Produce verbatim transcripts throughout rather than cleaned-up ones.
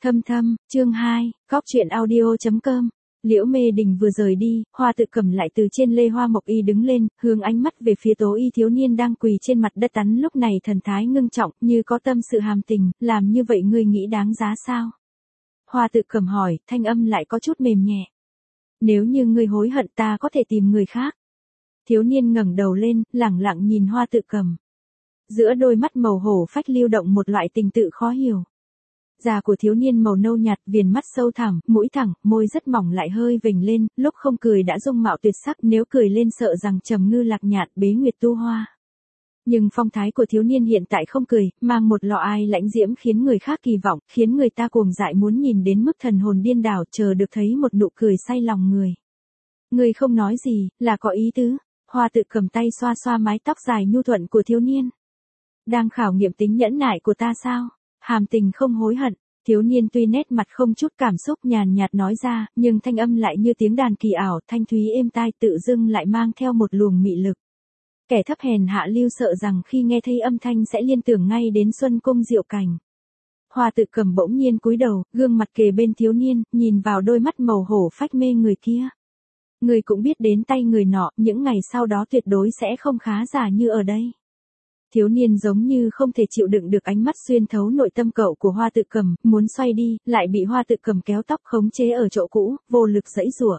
Thâm thâm, chương hai, Cóc truyện audio chấm com. Liễu Mê Đình vừa rời đi, Hoa Tự Cầm lại từ trên lê hoa mộc y đứng lên, hướng ánh mắt về phía Tố Y thiếu niên đang quỳ trên mặt đất tắn lúc này thần thái ngưng trọng, như có tâm sự hàm tình, làm như vậy ngươi nghĩ đáng giá sao? Hoa Tự Cầm hỏi, thanh âm lại có chút mềm nhẹ. Nếu như ngươi hối hận ta có thể tìm người khác. Thiếu niên ngẩng đầu lên, lẳng lặng nhìn Hoa Tự Cầm. Giữa đôi mắt màu hổ phách lưu động một loại tình tự khó hiểu. Da của thiếu niên màu nâu nhạt, viền mắt sâu thẳm, mũi thẳng, môi rất mỏng lại hơi vểnh lên, lúc không cười đã dung mạo tuyệt sắc, nếu cười lên sợ rằng trầm ngư lạc nhạn, bế nguyệt tu hoa. Nhưng phong thái của thiếu niên hiện tại không cười, mang một lọ ai lãnh diễm khiến người khác kỳ vọng, khiến người ta cuồng dại muốn nhìn đến mức thần hồn điên đảo, chờ được thấy một nụ cười say lòng người. Người không nói gì, là có ý tứ. Hoa Tự Cầm tay xoa xoa mái tóc dài nhu thuận của thiếu niên. Đang khảo nghiệm tính nhẫn nại của ta sao? Hàm tình không hối hận. Thiếu niên tuy nét mặt không chút cảm xúc nhàn nhạt nói ra, nhưng thanh âm lại như tiếng đàn kỳ ảo, thanh thúy êm tai, tự dưng lại mang theo một luồng mị lực. Kẻ thấp hèn hạ lưu sợ rằng khi nghe thấy âm thanh sẽ liên tưởng ngay đến Xuân Cung Diệu Cảnh. Hoa Tự Cầm bỗng nhiên cúi đầu, gương mặt kề bên thiếu niên, nhìn vào đôi mắt màu hổ phách mê người kia. Người cũng biết đến tay người nọ, những ngày sau đó tuyệt đối sẽ không khá giả như ở đây. Thiếu niên giống như không thể chịu đựng được ánh mắt xuyên thấu nội tâm cậu của Hoa Tự Cầm, muốn xoay đi, lại bị Hoa Tự Cầm kéo tóc khống chế ở chỗ cũ, vô lực giãy giụa.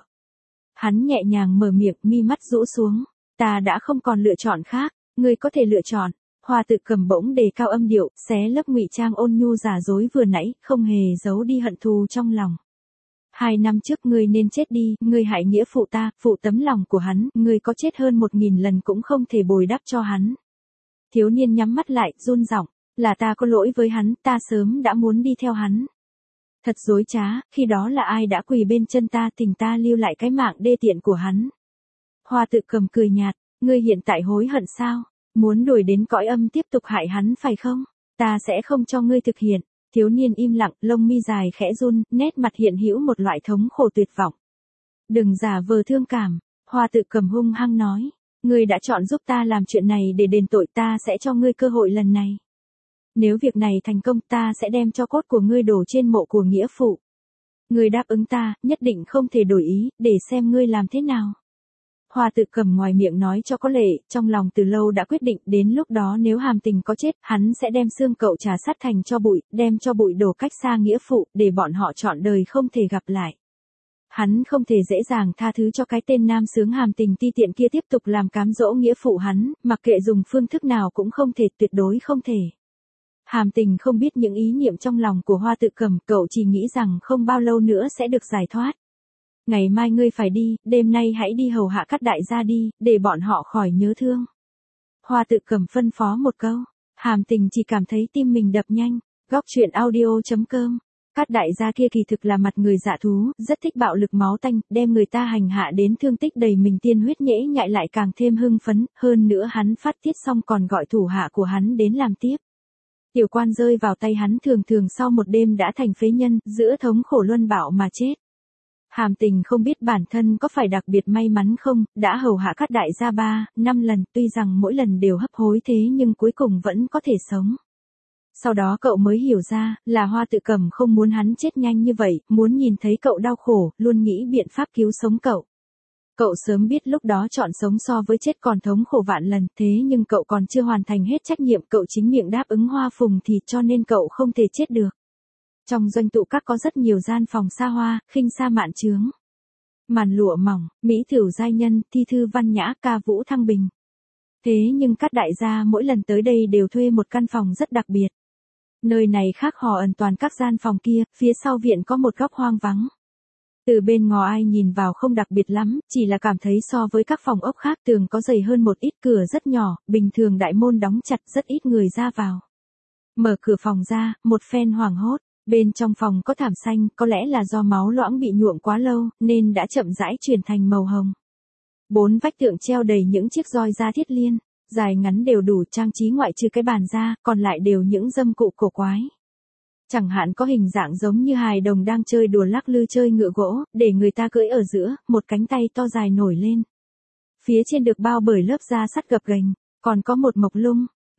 Hắn nhẹ nhàng mở miệng, mi mắt rũ xuống. Ta đã không còn lựa chọn khác, ngươi có thể lựa chọn. Hoa Tự Cầm bỗng đề cao âm điệu, xé lớp ngụy trang ôn nhu giả dối vừa nãy, không hề giấu đi hận thù trong lòng. Hai năm trước ngươi nên chết đi, ngươi hại nghĩa phụ ta, phụ tấm lòng của hắn, ngươi có chết hơn một nghìn lần cũng không thể bồi đắp cho hắn. Thiếu niên nhắm mắt lại, run giọng, là ta có lỗi với hắn, ta sớm đã muốn đi theo hắn. Thật dối trá, khi đó là ai đã quỳ bên chân ta tình ta lưu lại cái mạng đê tiện của hắn. Hoa Tự Cầm cười nhạt, ngươi hiện tại hối hận sao? Muốn đuổi đến cõi âm tiếp tục hại hắn phải không? Ta sẽ không cho ngươi thực hiện. Thiếu niên im lặng, lông mi dài khẽ run, nét mặt hiện hữu một loại thống khổ tuyệt vọng. Đừng giả vờ thương cảm, Hoa Tự Cầm hung hăng nói. Ngươi đã chọn giúp ta làm chuyện này để đền tội, ta sẽ cho ngươi cơ hội lần này. Nếu việc này thành công ta sẽ đem cho cốt của ngươi đổ trên mộ của nghĩa phụ. Ngươi đáp ứng ta, nhất định không thể đổi ý, để xem ngươi làm thế nào. Hoa Tự Cầm ngoài miệng nói cho có lệ, trong lòng từ lâu đã quyết định, đến lúc đó nếu hàm tình có chết, hắn sẽ đem xương cậu trà sắt thành cho bụi, đem cho bụi đổ cách xa nghĩa phụ, để bọn họ trọn đời không thể gặp lại. Hắn không thể dễ dàng tha thứ cho cái tên nam sướng hàm tình ti tiện kia tiếp tục làm cám dỗ nghĩa phụ hắn, mặc kệ dùng phương thức nào cũng không thể, tuyệt đối không thể. Hàm tình không biết những ý niệm trong lòng của Hoa Tự Cầm, cậu chỉ nghĩ rằng không bao lâu nữa sẽ được giải thoát. Ngày mai ngươi phải đi, đêm nay hãy đi hầu hạ các đại gia đi, để bọn họ khỏi nhớ thương. Hoa Tự Cầm phân phó một câu, hàm tình chỉ cảm thấy tim mình đập nhanh. Góc truyện audio chấm com. Các đại gia kia kỳ thực là mặt người dạ thú, rất thích bạo lực máu tanh, đem người ta hành hạ đến thương tích đầy mình, tiên huyết nhễ nhại lại càng thêm hưng phấn, hơn nữa hắn phát tiết xong còn gọi thủ hạ của hắn đến làm tiếp. Tiểu quan rơi vào tay hắn thường thường sau một đêm đã thành phế nhân, giữa thống khổ luân bạo mà chết. Hàm tình không biết bản thân có phải đặc biệt may mắn không, đã hầu hạ các đại gia ba, năm lần, tuy rằng mỗi lần đều hấp hối thế nhưng cuối cùng vẫn có thể sống. Sau đó cậu mới hiểu ra, là Hoa Tự Cầm không muốn hắn chết nhanh như vậy, muốn nhìn thấy cậu đau khổ, luôn nghĩ biện pháp cứu sống cậu. Cậu sớm biết lúc đó chọn sống so với chết còn thống khổ vạn lần, thế nhưng cậu còn chưa hoàn thành hết trách nhiệm, cậu chính miệng đáp ứng Hoa Phùng thì cho nên cậu không thể chết được. Trong doanh tụ các có rất nhiều gian phòng xa hoa, khinh xa mạn chướng. Màn lụa mỏng, mỹ thửu giai nhân, thi thư văn nhã, ca vũ thăng bình. Thế nhưng các đại gia mỗi lần tới đây đều thuê một căn phòng rất đặc biệt. Nơi này khác hò ẩn toàn các gian phòng kia, phía sau viện có một góc hoang vắng. Từ bên ngò ai nhìn vào không đặc biệt lắm, chỉ là cảm thấy so với các phòng ốc khác tường có dày hơn một ít, cửa rất nhỏ, bình thường đại môn đóng chặt, rất ít người ra vào. Mở cửa phòng ra, một phen hoảng hốt, bên trong phòng có thảm xanh, có lẽ là do máu loãng bị nhuộm quá lâu, nên đã chậm rãi chuyển thành màu hồng. Bốn vách tường treo đầy những chiếc roi da thiết liên. Dài ngắn đều đủ, trang trí ngoại trừ cái bàn ra, còn lại đều những dâm cụ cổ quái. Chẳng hạn có hình dạng giống như hài đồng đang chơi đùa lắc lư chơi ngựa gỗ, để người ta cưỡi ở giữa, một cánh tay to dài nổi lên. Phía trên được bao bởi lớp da sắt gập ghềnh, còn có một mộc lung.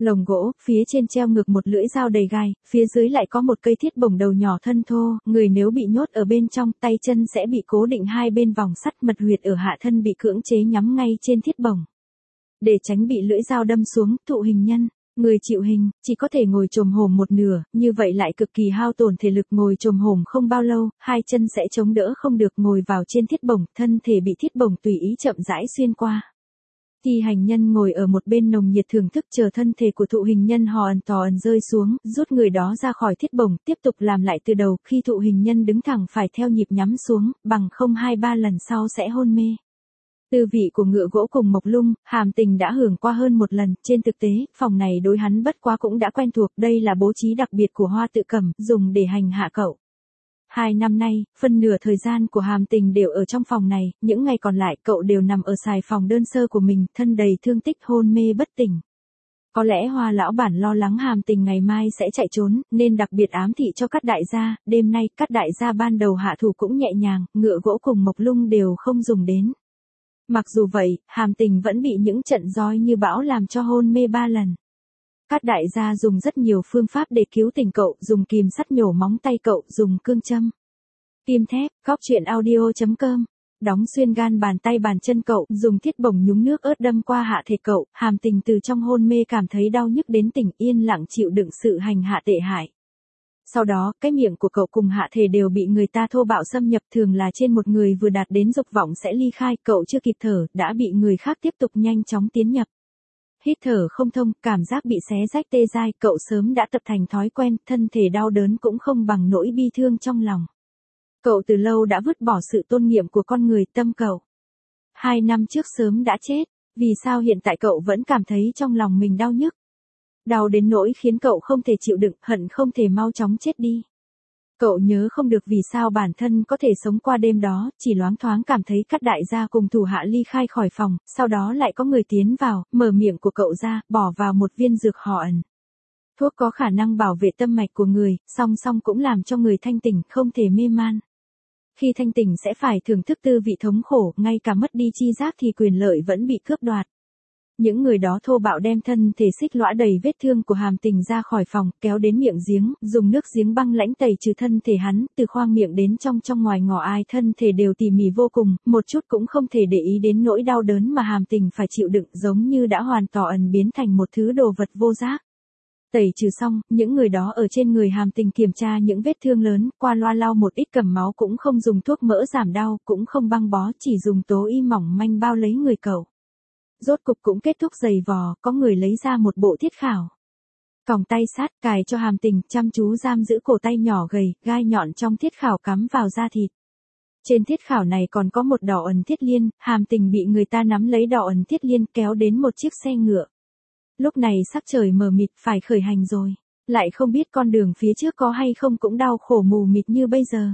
Lồng gỗ, phía trên treo ngược một lưỡi dao đầy gai, phía dưới lại có một cây thiết bổng đầu nhỏ thân thô, người nếu bị nhốt ở bên trong, tay chân sẽ bị cố định hai bên vòng sắt, mật huyệt ở hạ thân bị cưỡng chế nhắm ngay trên thiết bổng. Để tránh bị lưỡi dao đâm xuống, thụ hình nhân, người chịu hình, chỉ có thể ngồi chồm hổm một nửa, như vậy lại cực kỳ hao tổn thể lực, ngồi chồm hổm không bao lâu, hai chân sẽ chống đỡ không được, ngồi vào trên thiết bổng, thân thể bị thiết bổng tùy ý chậm rãi xuyên qua. Thi hành nhân ngồi ở một bên nồng nhiệt thưởng thức chờ thân thể của thụ hình nhân hò ẩn tò ẩn rơi xuống, rút người đó ra khỏi thiết bổng, tiếp tục làm lại từ đầu, khi thụ hình nhân đứng thẳng phải theo nhịp nhắm xuống, bằng không hai ba lần sau sẽ hôn mê. Tư vị của ngựa gỗ cùng mộc lung, Hàm Tình đã hưởng qua hơn một lần, trên thực tế, phòng này đối hắn bất quá cũng đã quen thuộc, đây là bố trí đặc biệt của Hoa Tự Cẩm, dùng để hành hạ cậu. Hai năm nay, phân nửa thời gian của Hàm Tình đều ở trong phòng này, những ngày còn lại cậu đều nằm ở xài phòng đơn sơ của mình, thân đầy thương tích hôn mê bất tỉnh. Có lẽ Hoa lão bản lo lắng Hàm Tình ngày mai sẽ chạy trốn, nên đặc biệt ám thị cho Cát đại gia, đêm nay Cát đại gia ban đầu hạ thủ cũng nhẹ nhàng, ngựa gỗ cùng mộc lung đều không dùng đến. Mặc dù vậy, Hàm Tình vẫn bị những trận roi như bão làm cho hôn mê ba lần. Cát đại gia dùng rất nhiều phương pháp để cứu tỉnh cậu, dùng kìm sắt nhổ móng tay cậu, dùng cương châm, kim thép, góc truyện audio chấm com, đóng xuyên gan bàn tay bàn chân cậu, dùng thiết bổng nhúng nước ớt đâm qua hạ thể cậu. Hàm Tình từ trong hôn mê cảm thấy đau nhức đến tỉnh, yên lặng chịu đựng sự hành hạ tệ hại. Sau đó, cái miệng của cậu cùng hạ thể đều bị người ta thô bạo xâm nhập, thường là trên một người vừa đạt đến dục vọng sẽ ly khai, cậu chưa kịp thở, đã bị người khác tiếp tục nhanh chóng tiến nhập. Hít thở không thông, cảm giác bị xé rách tê dai, cậu sớm đã tập thành thói quen, thân thể đau đớn cũng không bằng nỗi bi thương trong lòng. Cậu từ lâu đã vứt bỏ sự tôn nghiêm của con người, tâm cậu. Hai năm trước sớm đã chết, vì sao hiện tại cậu vẫn cảm thấy trong lòng mình đau nhức? Đau đến nỗi khiến cậu không thể chịu đựng, hận không thể mau chóng chết đi. Cậu nhớ không được vì sao bản thân có thể sống qua đêm đó, chỉ loáng thoáng cảm thấy Cát đại gia cùng thủ hạ ly khai khỏi phòng, sau đó lại có người tiến vào, mở miệng của cậu ra, bỏ vào một viên dược hò ẩn. Thuốc có khả năng bảo vệ tâm mạch của người, song song cũng làm cho người thanh tỉnh, không thể mê man. Khi thanh tỉnh sẽ phải thưởng thức tư vị thống khổ, ngay cả mất đi chi giác thì quyền lợi vẫn bị cướp đoạt. Những người đó thô bạo đem thân thể xích lõa đầy vết thương của Hàm Tình ra khỏi phòng, kéo đến miệng giếng, dùng nước giếng băng lãnh tẩy trừ thân thể hắn, từ khoang miệng đến trong trong ngoài ngõ ai thân thể đều tỉ mỉ vô cùng, một chút cũng không thể để ý đến nỗi đau đớn mà Hàm Tình phải chịu đựng, giống như đã hoàn toàn biến thành một thứ đồ vật vô giác. Tẩy trừ xong, những người đó ở trên người Hàm Tình kiểm tra những vết thương lớn, qua loa lau một ít cầm máu, cũng không dùng thuốc mỡ giảm đau, cũng không băng bó, chỉ dùng tố y mỏng manh bao lấy người cậu. Rốt cục cũng kết thúc giày vò, có người lấy ra một bộ thiết khảo. Còng tay sát, cài cho Hàm Tình, chăm chú giam giữ cổ tay nhỏ gầy, gai nhọn trong thiết khảo cắm vào da thịt. Trên thiết khảo này còn có một đỏ ẩn thiết liên, Hàm Tình bị người ta nắm lấy đỏ ẩn thiết liên kéo đến một chiếc xe ngựa. Lúc này sắc trời mờ mịt, phải khởi hành rồi. Lại không biết con đường phía trước có hay không cũng đau khổ mù mịt như bây giờ.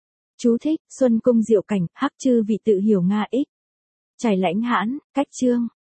Chú thích, Xuân Cung Diệu Cảnh, Hắc Chư Vị Tự Hiểu Nga ích. Trải Lãnh Hãn, cách chương.